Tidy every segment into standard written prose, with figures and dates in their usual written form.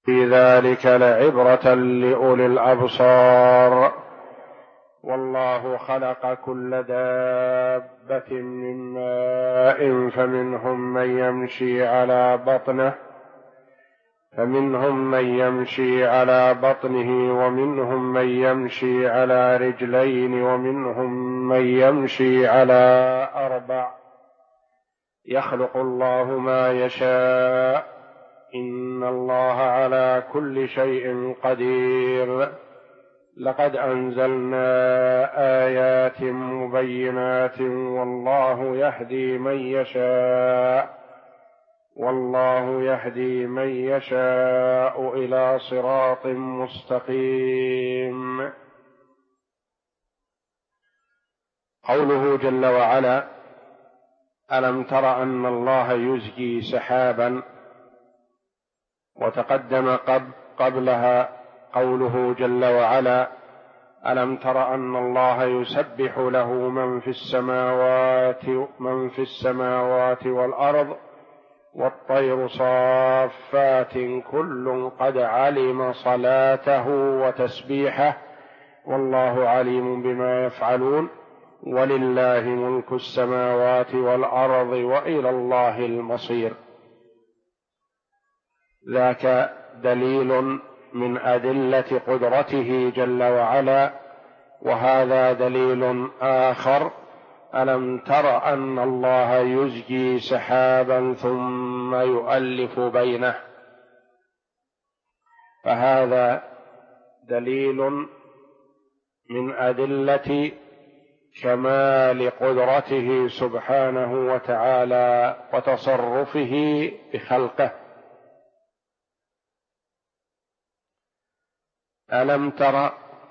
في ذلك لعبرة لأولي الأبصار. والله خلق كل دابة من ماء فمنهم من يمشي على بطنه ومنهم من يمشي على رجلين ومنهم من يمشي على أربع يخلق الله ما يشاء إن الله على كل شيء قدير. لقد أنزلنا آيات مبينات والله يهدي من يشاء إلى صراط مستقيم. قوله جل وعلا: ألم تر أن الله يزجي سحابا، وتقدم قبلها قوله جل وعلا: ألم تر أن الله يسبح له من في السماوات والأرض والطير صافات كل قد علم صلاته وتسبيحه والله عليم بما يفعلون ولله ملك السماوات والأرض وإلى الله المصير. ذاك دليل من أدلة قدرته جل وعلا، وهذا دليل آخر: ألم تر أن الله يزجي سحابا ثم يؤلف بينه. فهذا دليل من أدلة كمال قدرته سبحانه وتعالى وتصرفه بخلقه. ألم تر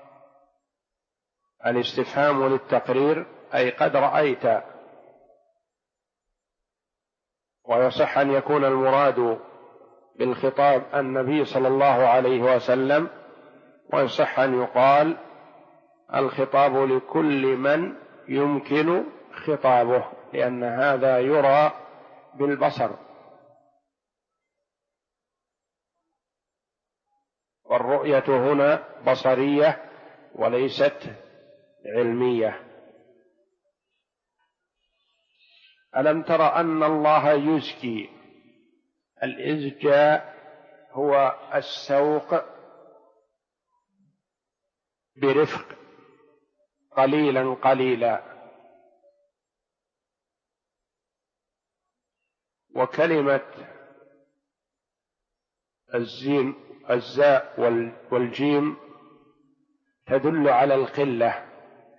الاستفهام للتقرير، أي قد رأيت، ويصح أن يكون المراد بالخطاب النبي صلى الله عليه وسلم، ويصح أن يقال الخطاب لكل من يمكن خطابه، لأن هذا يرى بالبصر، والرؤية هنا بصرية وليست علمية. ألم تر أن الله يزكي. الإزجاء هو السوق برفق قليلا قليلا، وكلمة الزاء والجيم تدل على القلة،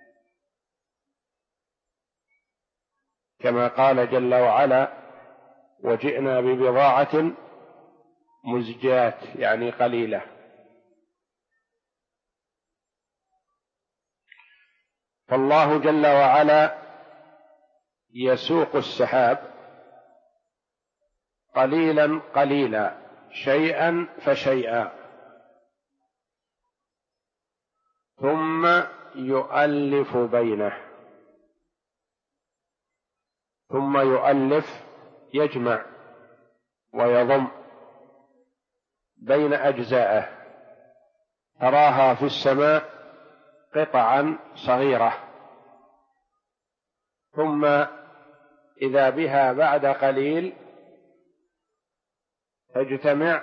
كما قال جل وعلا: وجئنا ببضاعة مزجاة، يعني قليلة. فالله جل وعلا يسوق السحاب قليلا قليلا، شيئا فشيئا، ثم يؤلف بينه. ثم يؤلف يجمع ويضم بين أجزائه، تراها في السماء قطعا صغيرة، ثم إذا بها بعد قليل تجتمع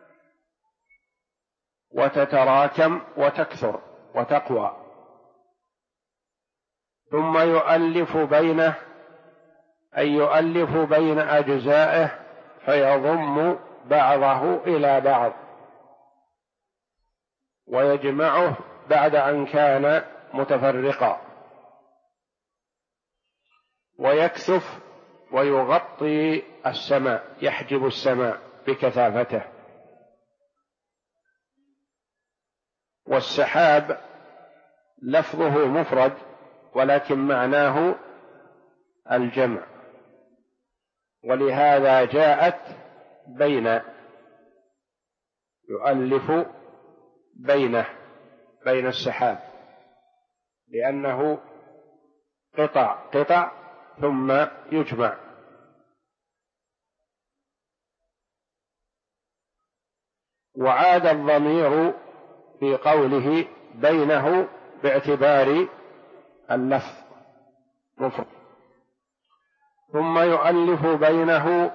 وتتراكم وتكثر وتقوى، ثم يؤلف بينه، أي يؤلف بين أجزائه فيضم بعضه إلى بعض ويجمعه بعد أن كان متفرقا، ويكثف ويغطي السماء، يحجب السماء بكثافته. والسحاب لفظه مفرد ولكن معناه الجمع، ولهذا جاءت بين، يؤلف بين السحاب، لأنه قطع ثم يجمع. وعاد الضمير في قوله بينه باعتبار اللفظ مفرد، ثم يؤلف بينه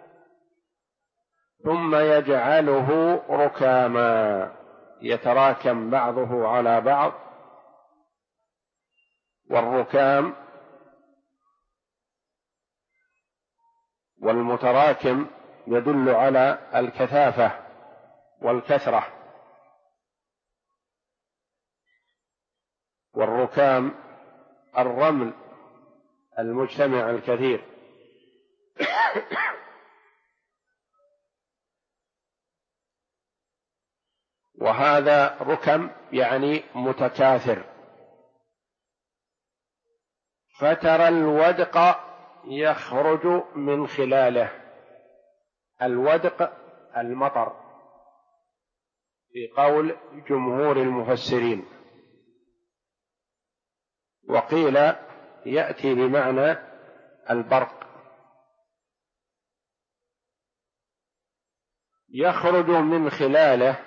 ثم يجعله ركاما يتراكم بعضه على بعض. والركام والمتراكم يدل على الكثافة والكثرة، والركام الرمل المجتمع الكثير. وهذا ركم يعني متكاثر. فترى الودق يخرج من خلاله. الودق المطر في قول جمهور المفسرين، وقيل يأتي بمعنى البرق. يخرج من خلاله،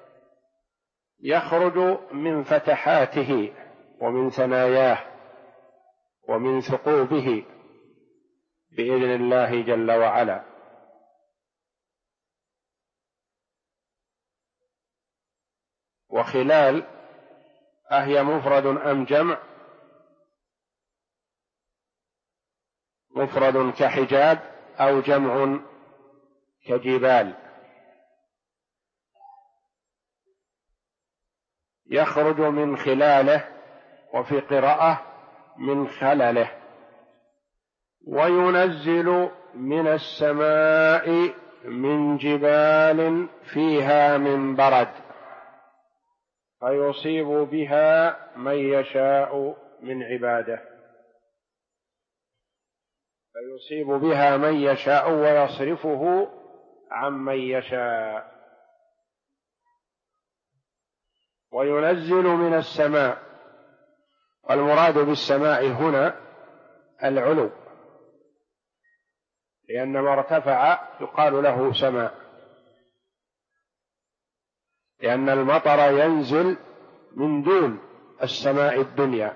يخرج من فتحاته ومن ثناياه ومن ثقوبه بإذن الله جل وعلا. وخلال أهي مفرد أم جمع؟ مفرد كحجاب أو جمع كجبال. يخرج من خلاله، وفي قراءة من خلله. وينزل من السماء من جبال فيها من برد فيصيب بها من يشاء من عباده، فيصيب بها من يشاء ويصرفه عمن يشاء. وينزل من السماء، والمراد بالسماء هنا العلو، لأن ما ارتفع يقال له سماء، لأن المطر ينزل من دون السماء الدنيا.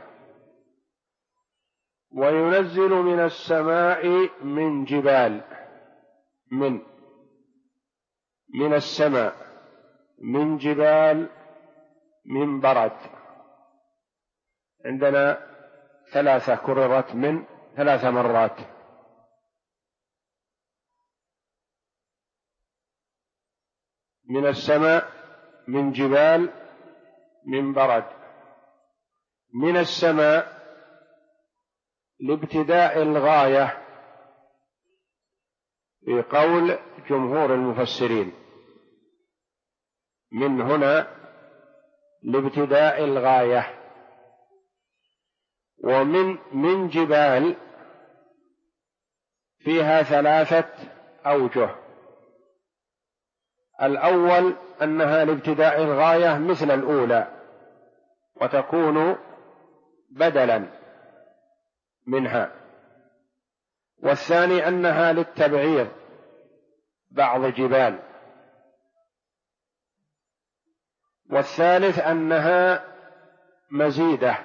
وينزل من السماء من جبال، من السماء من جبال من برد. عندنا ثلاثة كررت من 3 مرات. من السماء من جبال من برد. من السماء لابتداء الغاية في قول جمهور المفسرين، من هنا لابتداء الغاية. ومن جبال فيها 3 أوجه. الأول أنها لابتداء الغاية مثل الأولى وتكون بدلا منها. والثاني أنها للتبعيض بعض جبال. والثالث أنها مزيدة.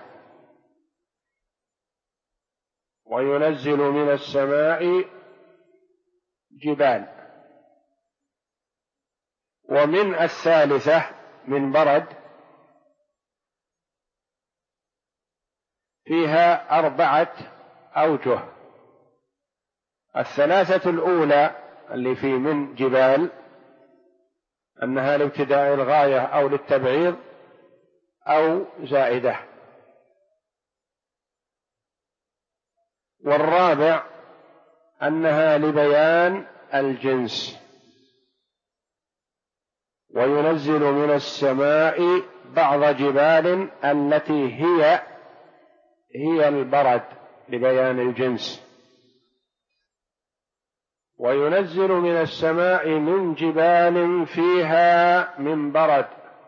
وينزل من السماء جبال. ومن الثالثة من برد فيها 4 أوجه. 3 الأولى اللي في من جبال أنها لابتداء الغاية أو للتبعيض أو زائدة. والرابع أنها لبيان الجنس. وينزل من السماء بعض جبال التي هي البرد لبيان الجنس. وينزل من السماء من جبال فيها من برد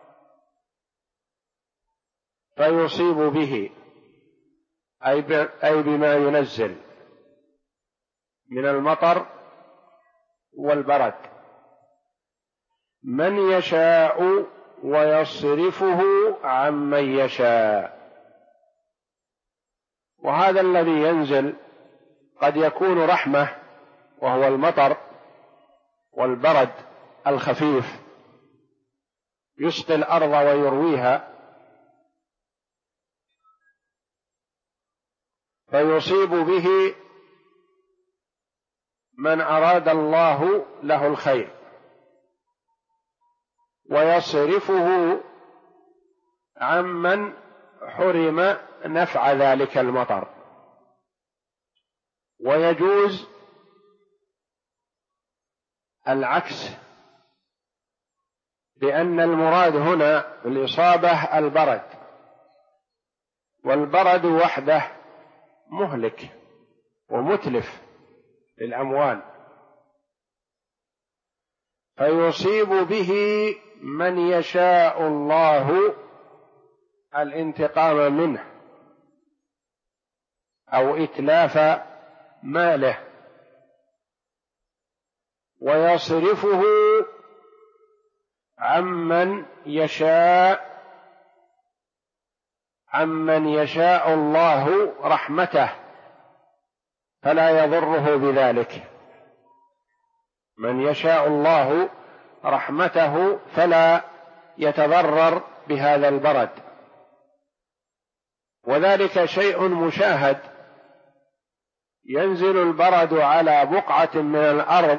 فيصيب به، أي بما ينزل من المطر والبرد. من يشاء ويصرفه عمن يشاء. وهذا الذي ينزل قد يكون رحمة، وهو المطر والبرد الخفيف يسقي الأرض ويرويها، فيصيب به من أراد الله له الخير، ويصرفه عمن حرم نفع ذلك المطر. ويجوز العكس، لأن المراد هنا بالإصابة البرد، والبرد وحده مهلك ومتلف للأموال، فيصيب به من يشاء الله الانتقام منه أو إتلاف ماله، ويصرفه عمن يشاء الله رحمته فلا يضره بذلك. من يشاء الله رحمته فلا يتضرر بهذا البرد. وذلك شيء مشاهد، ينزل البرد على بقعة من الأرض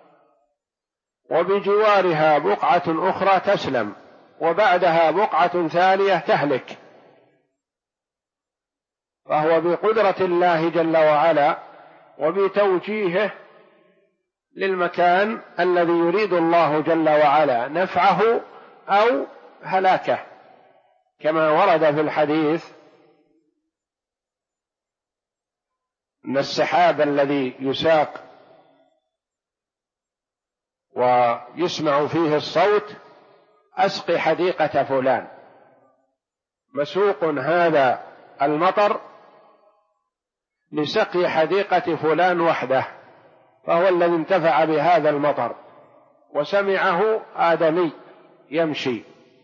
وبجوارها بقعة أخرى تسلم، وبعدها بقعة ثانية تهلك، فهو بقدرة الله جل وعلا وبتوجيهه للمكان الذي يريد الله جل وعلا نفعه أو هلاكه، كما ورد في الحديث أن السحاب الذي يساق ويسمع فيه الصوت أسقي حديقة فلان، مسوق هذا المطر لسقي حديقة فلان وحده، فهو الذي انتفع بهذا المطر، وسمعه آدمي يمشي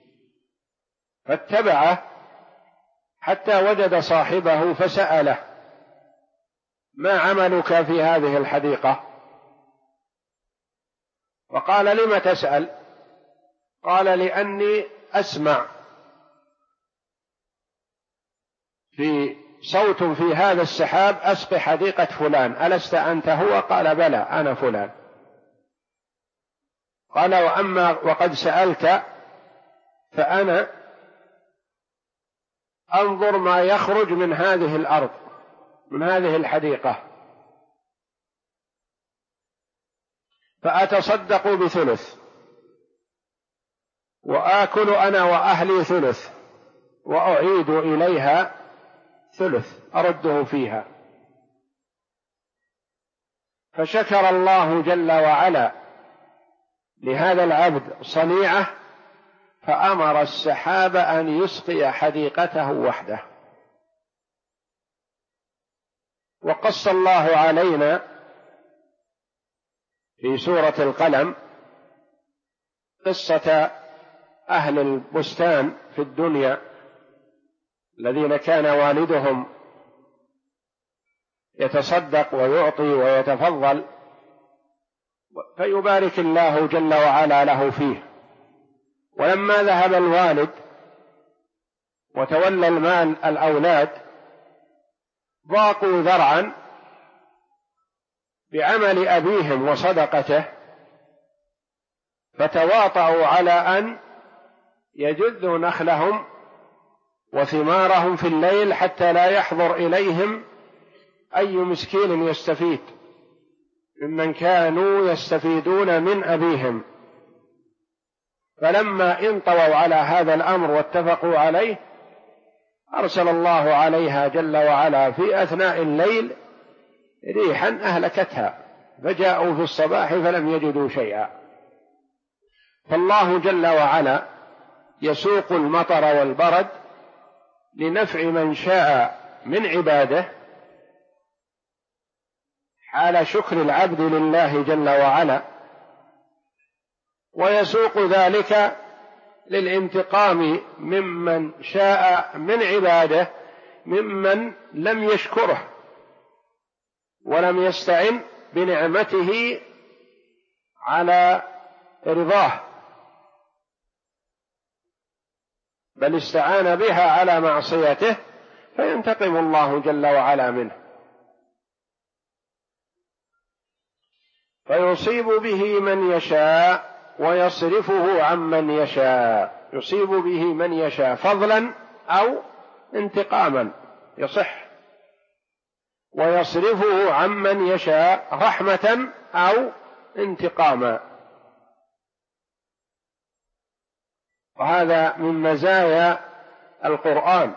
فاتبعه حتى وجد صاحبه فسأله: ما عملك في هذه الحديقة؟ وقال: لم تسأل؟ قال: لأني أسمع في صوت في هذا السحاب أسقي حديقة فلان، ألست أنت هو؟ قال: بلى أنا فلان. قال: وأما وقد سألت فأنا أنظر ما يخرج من هذه الأرض، من هذه الحديقة، فأتصدق بثلث، وآكل أنا وأهلي ثلث، وأعيد إليها ثلث أرده فيها. فشكر الله جل وعلا لهذا العبد صنيعه، فأمر السحاب أن يسقي حديقته وحده. وقص الله علينا في سورة القلم قصة أهل البستان في الدنيا الذين كان والدهم يتصدق ويعطي ويتفضل، فيبارك الله جل وعلا له فيه. ولما ذهب الوالد وتولى المال الأولاد ضاقوا ذرعا بعمل أبيهم وصدقته، فتواطؤوا على أن يجذوا نخلهم وثمارهم في الليل حتى لا يحضر إليهم أي مسكين يستفيد ممن كانوا يستفيدون من أبيهم. فلما انطووا على هذا الأمر واتفقوا عليه أرسل الله عليها جل وعلا في أثناء الليل ريحا أهلكتها، فجاءوا في الصباح فلم يجدوا شيئا. فالله جل وعلا يسوق المطر والبرد لنفع من شاء من عباده حال شكر العبد لله جل وعلا، ويسوق ذلك للانتقام ممن شاء من عباده ممن لم يشكره ولم يستعن بنعمته على رضاه، بل استعان بها على معصيته، فينتقم الله جل وعلا منه، فيصيب به من يشاء ويصرفه عمن يشاء، يصيب به من يشاء فضلا أو انتقاما يصح، ويصرفه عمن يشاء رحمة أو انتقاما. وهذا من مزايا القرآن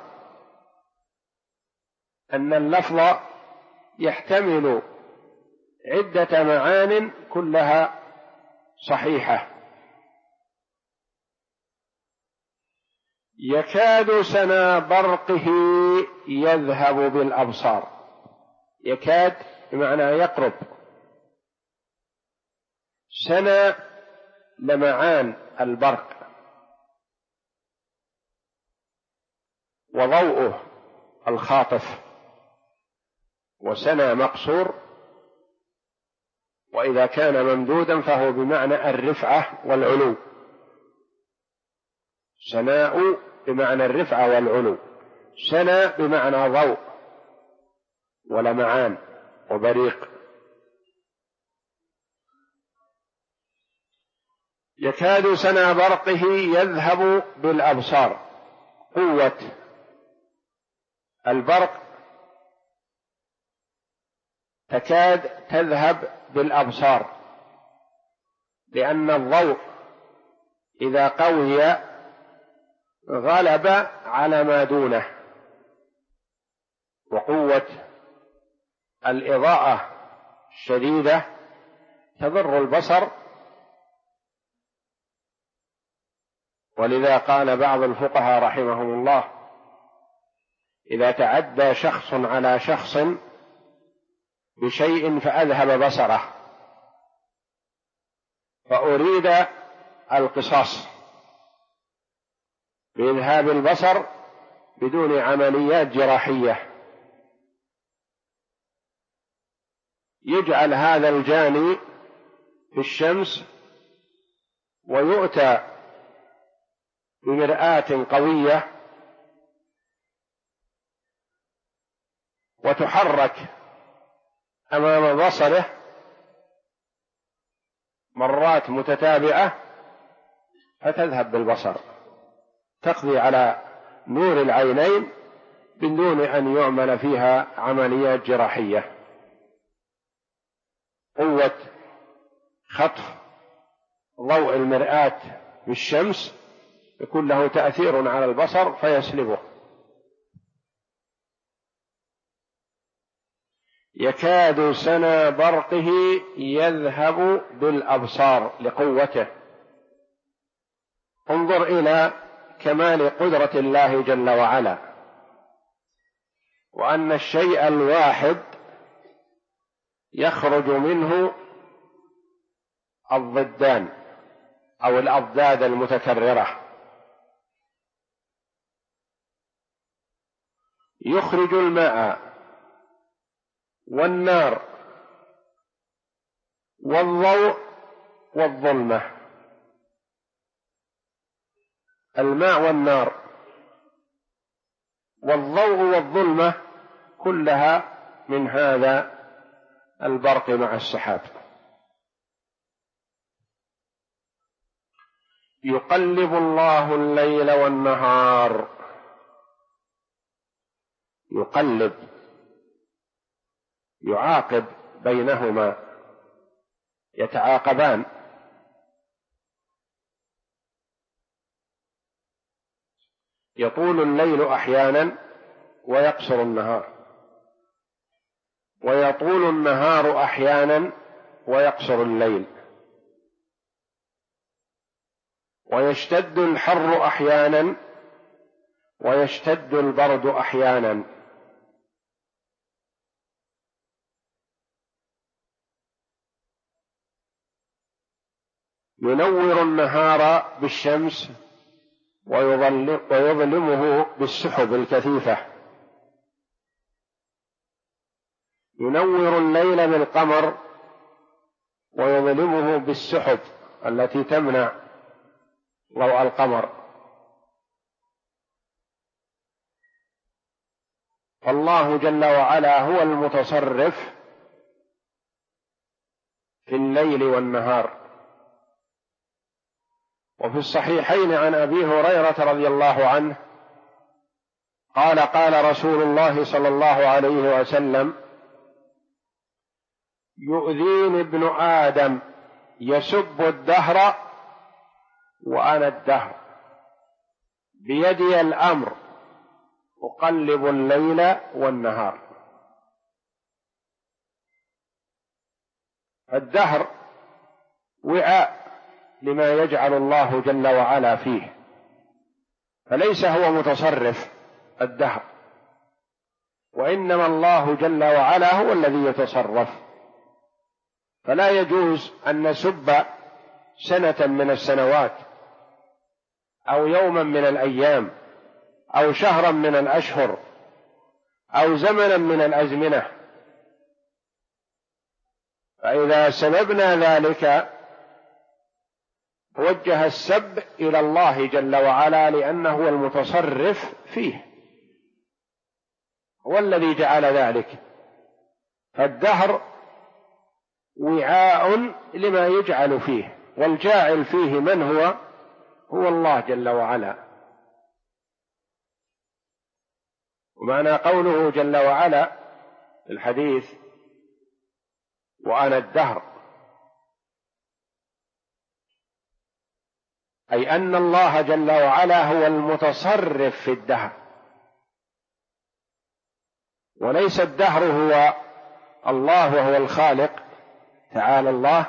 أن اللفظ يحتمل عدة معان كلها صحيحة. يكاد سنا برقه يذهب بالأبصار، يكاد بمعنى يقرب، سنا لمعان البرق وضوءه الخاطف، وسنا مقصور، وإذا كان ممدودا فهو بمعنى الرفعة والعلو، سناء بمعنى الرفعة والعلو، سنا بمعنى ضوء ولمعان وبريق. يكاد سنا برقه يذهب بالأبصار، قوة البرق تكاد تذهب بالأبصار، لأن الضوء إذا قوي غلب على ما دونه، وقوة الإضاءة الشديدة تضر البصر، ولذا قال بعض الفقهاء رحمهم الله: إذا تعدى شخص على شخص بشيء فأذهب بصره فأريد القصاص بإذهاب البصر بدون عمليات جراحية، يجعل هذا الجاني في الشمس ويؤتى بمرآة قوية وتحرك أمام بصره مرات متتابعة فتذهب بالبصر، تقضي على نور العينين بدون أن يعمل فيها عمليات جراحية. قوة خطف ضوء المرآة بالشمس يكون له تأثير على البصر فيسلبه. يكاد سنا برقه يذهب بالأبصار لقوته. انظر إلى كمال قدرة الله جل وعلا، وأن الشيء الواحد يخرج منه الضدان أو الأضداد المتكررة، يخرج الماء والنار والضوء والظلمة. الماء والنار والضوء والظلمة كلها من هذا البرق مع السحاب. يقلب الله الليل والنهار، يقلب يعاقب بينهما، يتعاقبان. يطول الليل أحيانا ويقصر النهار، ويطول النهار أحيانا ويقصر الليل، ويشتد الحر أحيانا ويشتد البرد أحيانا. ينور النهار بالشمس ويظلمه بالسحب الكثيفة، ينور الليل بالقمر ويظلمه بالسحب التي تمنع ضوء القمر. فالله جل وعلا هو المتصرف في الليل والنهار. وفي الصحيحين عن أبي هريرة رضي الله عنه قال: قال رسول الله صلى الله عليه وسلم: يؤذيني ابن آدم يسب الدهر وأنا الدهر، بيدي الأمر أقلب الليل والنهار. الدهر وعاء لما يجعل الله جل وعلا فيه، فليس هو متصرف الدهر، وإنما الله جل وعلا هو الذي يتصرف. فلا يجوز أن نسب سنة من السنوات أو يوما من الأيام أو شهرا من الأشهر أو زمنا من الأزمنة. فإذا سببنا ذلك وجه السب إلى الله جل وعلا، لأنه هو المتصرف فيه، هو الذي جعل ذلك. فالدهر وعاء لما يجعل فيه، والجاعل فيه من هو؟ هو الله جل وعلا. ومعنى قوله جل وعلا في الحديث: وأنا الدهر، أي أن الله جل وعلا هو المتصرف في الدهر، وليس الدهر هو الله وهو الخالق تعالى الله،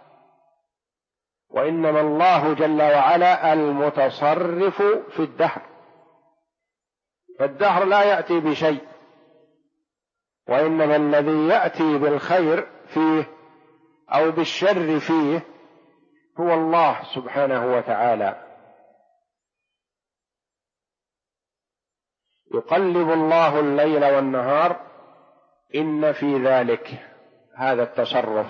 وإنما الله جل وعلا المتصرف في الدهر. فالدهر لا يأتي بشيء، وإنما الذي يأتي بالخير فيه أو بالشر فيه هو الله سبحانه وتعالى. يقلب الله الليل والنهار، إن في ذلك هذا التصرف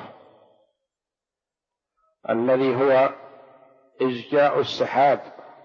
الذي هو إزجاء السحاب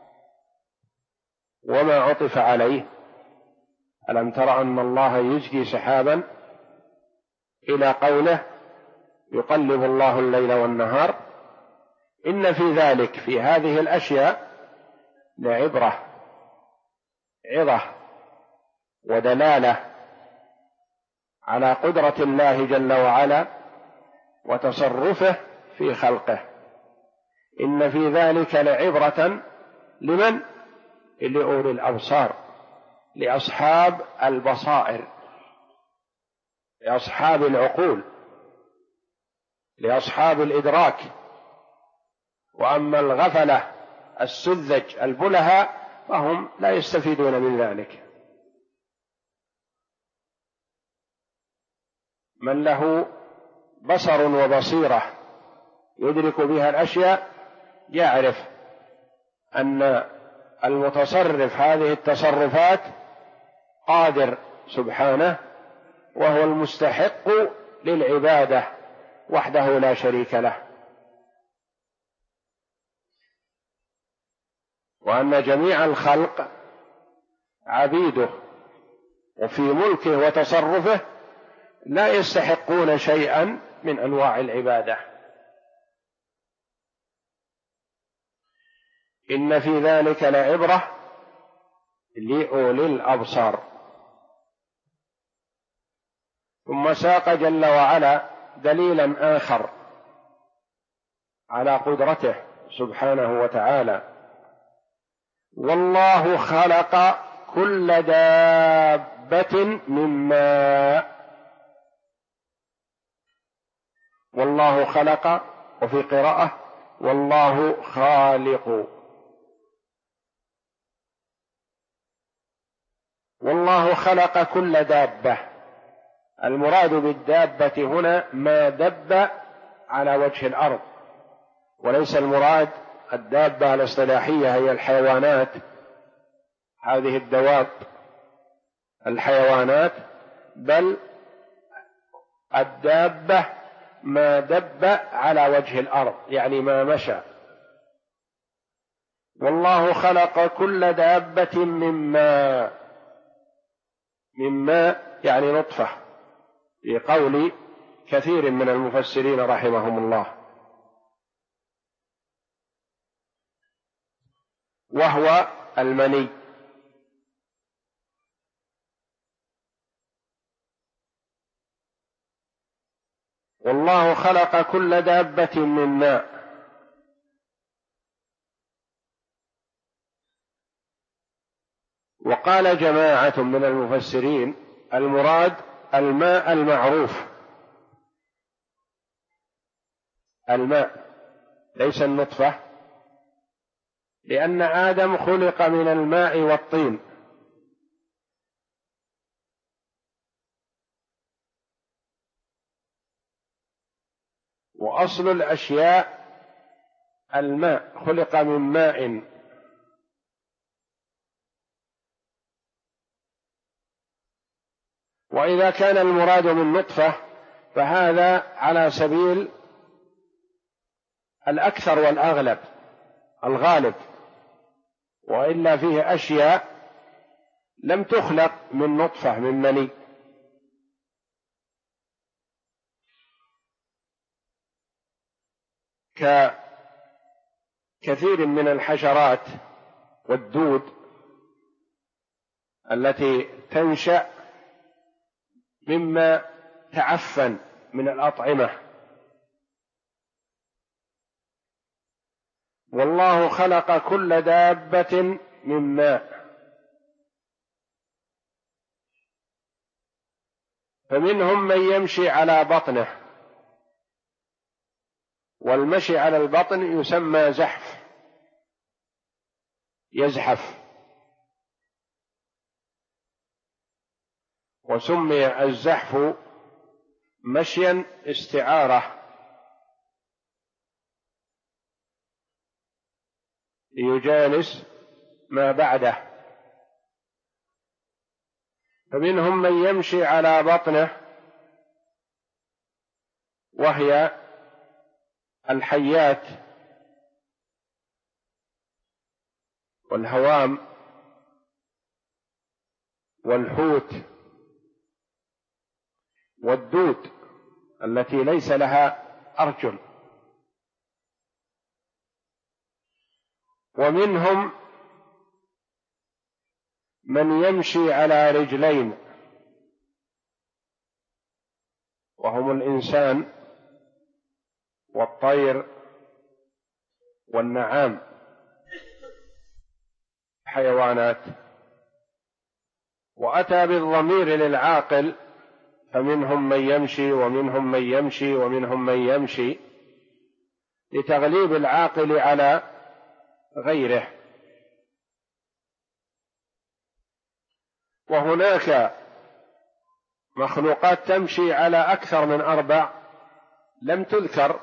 وما عطف عليه. ألم تر أن الله يزجي سحابا إلى قوله: يقلب الله الليل والنهار. إن في ذلك، في هذه الأشياء، لعبرة، عظة ودلالة على قدرة الله جل وعلا وتصرفه في خلقه. إن في ذلك لعبرة لمن؟ لأولي الأبصار، لأصحاب البصائر، لأصحاب العقول، لأصحاب الإدراك. وأما الغفلة السذج البلهاء فهم لا يستفيدون من ذلك. من له بصر وبصيرة يدرك بها الأشياء يعرف أن المتصرف هذه التصرفات قادر سبحانه، وهو المستحق للعبادة وحده لا شريك له، وأن جميع الخلق عبيده، وفي ملكه وتصرفه لا يستحقون شيئا من أنواع العبادة. إن في ذلك لعبرة لأولي الأبصار. ثم ساق جل وعلا دليلا آخر على قدرته سبحانه وتعالى: والله خلق كل دابة من ماء. والله خلق، وفي قراءة والله خالق. والله خلق كل دابة. المراد بالدابة هنا ما دب على وجه الأرض، وليس المراد الدابة الاصطلاحية هي الحيوانات، هذه الدواب الحيوانات، بل الدابة ما دب على وجه الأرض، يعني ما مشى. والله خلق كل دابة من ماء، من ماء يعني نطفة، في قول كثير من المفسرين رحمهم الله، وهو المني. والله خلق كل دابة من ماء. وقال جماعة من المفسرين المراد الماء المعروف، الماء ليس النطفة، لأن آدم خلق من الماء والطين، وأصل الأشياء الماء، خلق من ماء. وإذا كان المراد من نطفة فهذا على سبيل الأكثر والأغلب، الغالب، وإلا فيه أشياء لم تخلق من نطفة، من مني، ككثير من الحشرات والدود التي تنشأ مما تعفن من الأطعمة. والله خلق كل دابة من ماء، فمنهم من يمشي على بطنه، والمشي على البطن يسمى زحف، يزحف، وسمي الزحف مشيا استعارة ليجالس ما بعده. فمنهم من يمشي على بطنه، وهي الحيات والهوام والحوت والدود التي ليس لها أرجل. ومنهم من يمشي على رجلين، وهم الإنسان والطير والنعام، حيوانات. وأتى بالضمير للعاقل، فمنهم من يمشي ومنهم من يمشي ومنهم من يمشي، لتغليب العاقل على غيره. وهناك مخلوقات تمشي على أكثر من 4 لم تذكر،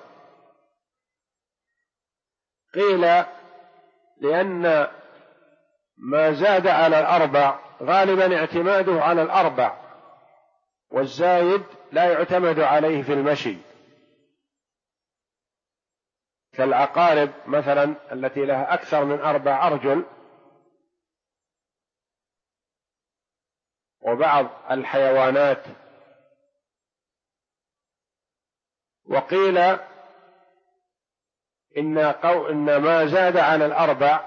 قيل لأن ما زاد على 4 غالبا اعتماده على 4، والزايد لا يعتمد عليه في المشي، كالعقارب مثلا التي لها أكثر من 4 أرجل، وبعض الحيوانات. وقيل إن ما زاد على 4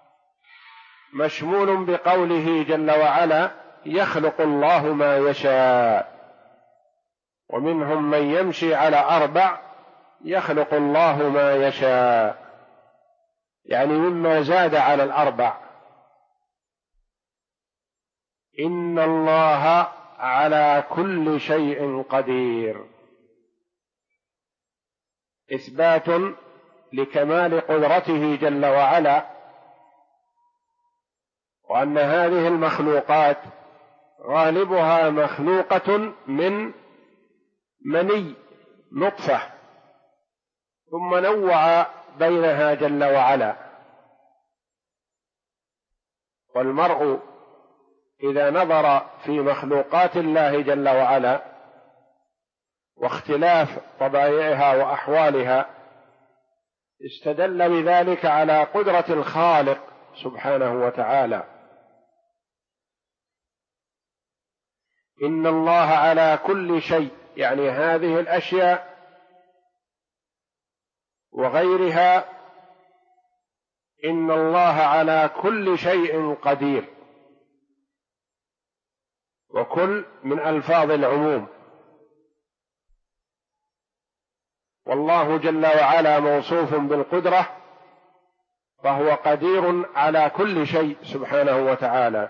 مشمول بقوله جل وعلا: يخلق الله ما يشاء. ومنهم من يمشي على 4 يخلق الله ما يشاء، يعني مما زاد على 4. إن الله على كل شيء قدير، إثبات لكمال قدرته جل وعلا، وأن هذه المخلوقات غالبها مخلوقة من مني، نطفة، ثم نوع بينها جل وعلا. والمرء إذا نظر في مخلوقات الله جل وعلا واختلاف طبائعها وأحوالها استدل بذلك على قدرة الخالق سبحانه وتعالى. إن الله على كل شيء، يعني هذه الأشياء وغيرها، إن الله على كل شيء قدير، وكل من ألفاظ العموم، والله جل وعلا موصوف بالقدرة فهو قدير على كل شيء سبحانه وتعالى.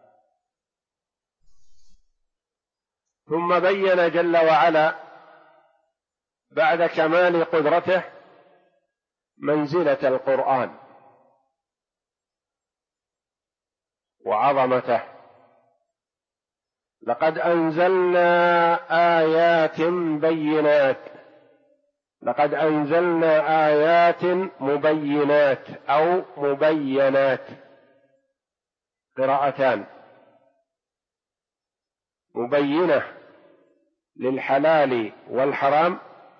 ثم بين جل وعلا بعد كمال قدرته منزلة القرآن وعظمته. لقد أنزلنا آيات بينات، لقد أنزلنا آيات مبينات أو مبينات، قراءتان، مبينة للحلال والحرام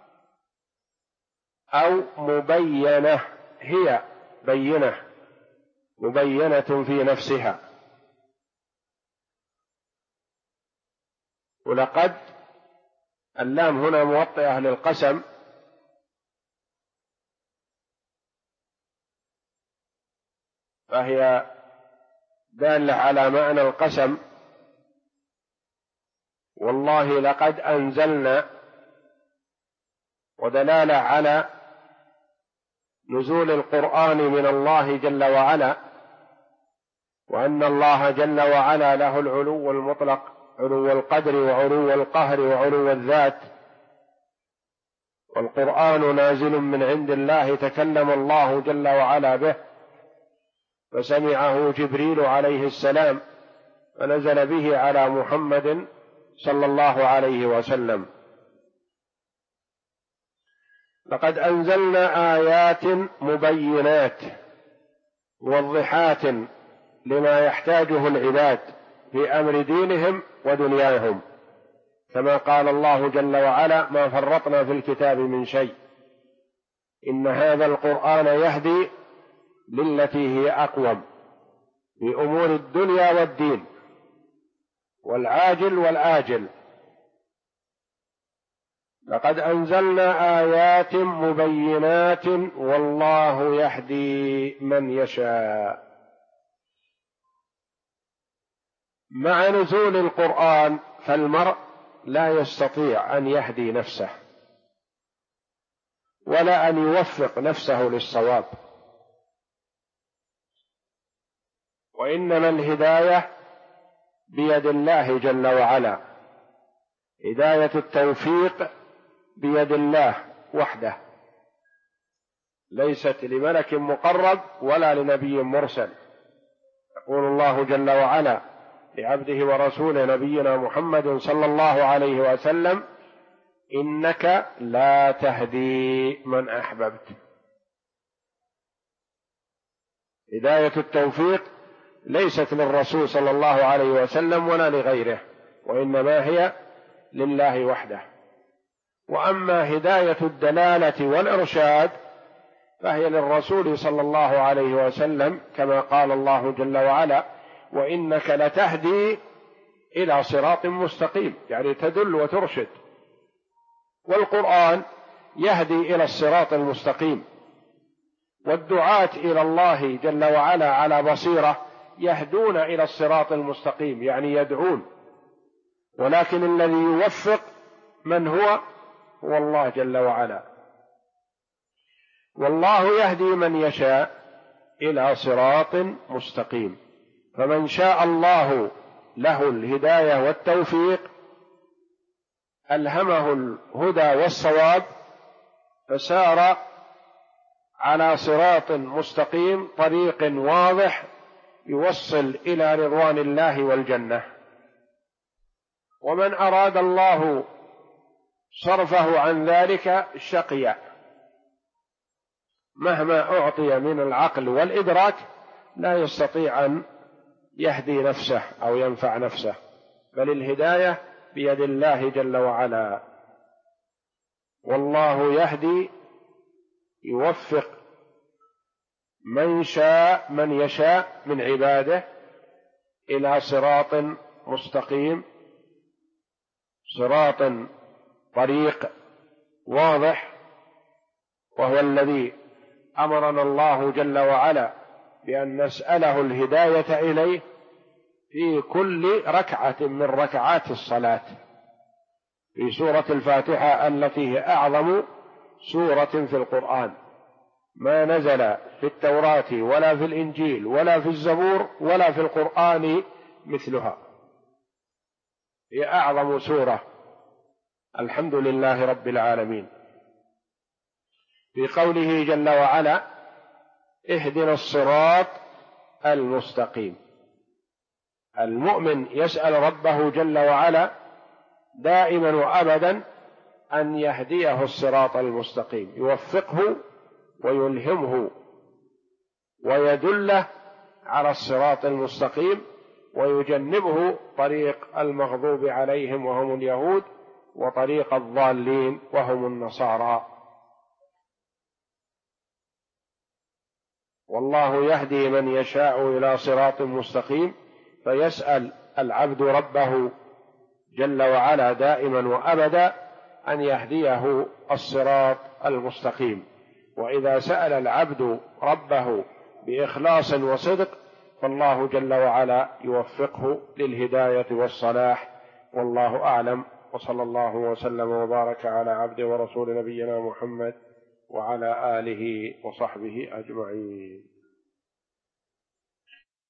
أو مبينة هي بينة مبينة في نفسها. ولقد اللام هنا موطئة للقسم، فهي دالة على معنى القسم. والله لقد أنزلنا، ودلالة على نزول القرآن من الله جل وعلا، وأن الله جل وعلا له العلو المطلق، علو القدر وعلو القهر وعلو الذات. والقرآن نازل من عند الله، تكلم الله جل وعلا به، فسمعه جبريل عليه السلام فنزل به على محمد صلى الله عليه وسلم. لقد أنزلنا آيات مبينات موضحات لما يحتاجه العباد في أمر دينهم ودنياهم، كما قال الله جل وعلا: ما فرطنا في الكتاب من شيء، إن هذا القرآن يهدي للتي هي أقوم في أمور الدنيا والدين والعاجل والآجل. لقد أنزلنا آيات مبينات والله يهدي من يشاء. مع نزول القرآن فالمرء لا يستطيع أن يهدي نفسه ولا أن يوفق نفسه للصواب، وإنما الهداية بيد الله جل وعلا. هداية التوفيق بيد الله وحده، ليست لملك مقرب ولا لنبي مرسل. يقول الله جل وعلا لعبده ورسوله نبينا محمد صلى الله عليه وسلم: إنك لا تهدي من أحببت. هداية التوفيق ليست للرسول صلى الله عليه وسلم ولا لغيره، وإنما هي لله وحده. وأما هداية الدلالة والإرشاد فهي للرسول صلى الله عليه وسلم، كما قال الله جل وعلا: وإنك لتهدي إلى صراط مستقيم، يعني تدل وترشد. والقرآن يهدي إلى الصراط المستقيم، والدعاة إلى الله جل وعلا على بصيرة يهدون إلى الصراط المستقيم، يعني يدعون، ولكن الذي يوفق من هو الله جل وعلا. والله يهدي من يشاء إلى صراط مستقيم. فمن شاء الله له الهداية والتوفيق ألهمه الهدى والصواب، فسار على صراط مستقيم، طريق واضح يوصل إلى رضوان الله والجنة. ومن أراد الله صرفه عن ذلك شقي، مهما أعطي من العقل والإدراك لا يستطيع أن يهدي نفسه أو ينفع نفسه، بل الهداية بيد الله جل وعلا. والله يهدي يوفق من يشاء من عباده إلى صراط مستقيم، صراط طريق واضح، وهو الذي أمرنا الله جل وعلا بأن نسأله الهداية إليه في كل ركعة من ركعات الصلاة. في سورة الفاتحة التي هي أعظم سورة في القرآن، ما نزل في التوراة ولا في الإنجيل ولا في الزبور ولا في القرآن مثلها، هي أعظم سورة. الحمد لله رب العالمين. في قوله جل وعلا: اهدنا الصراط المستقيم. المؤمن يسأل ربه جل وعلا دائما وأبدا أن يهديه الصراط المستقيم، يوفقه ويلهمه ويدله على الصراط المستقيم، ويجنبه طريق المغضوب عليهم وهم اليهود، وطريق الضالين وهم النصارى. والله يهدي من يشاء إلى صراط مستقيم، فيسأل العبد ربه جل وعلا دائما وأبدا أن يهديه الصراط المستقيم. وإذا سأل العبد ربه بإخلاص وصدق فالله جل وعلا يوفقه للهداية والصلاح. والله أعلم، وصلى الله وسلم وبارك على عبده ورسول نبينا محمد وعلى آله وصحبه أجمعين.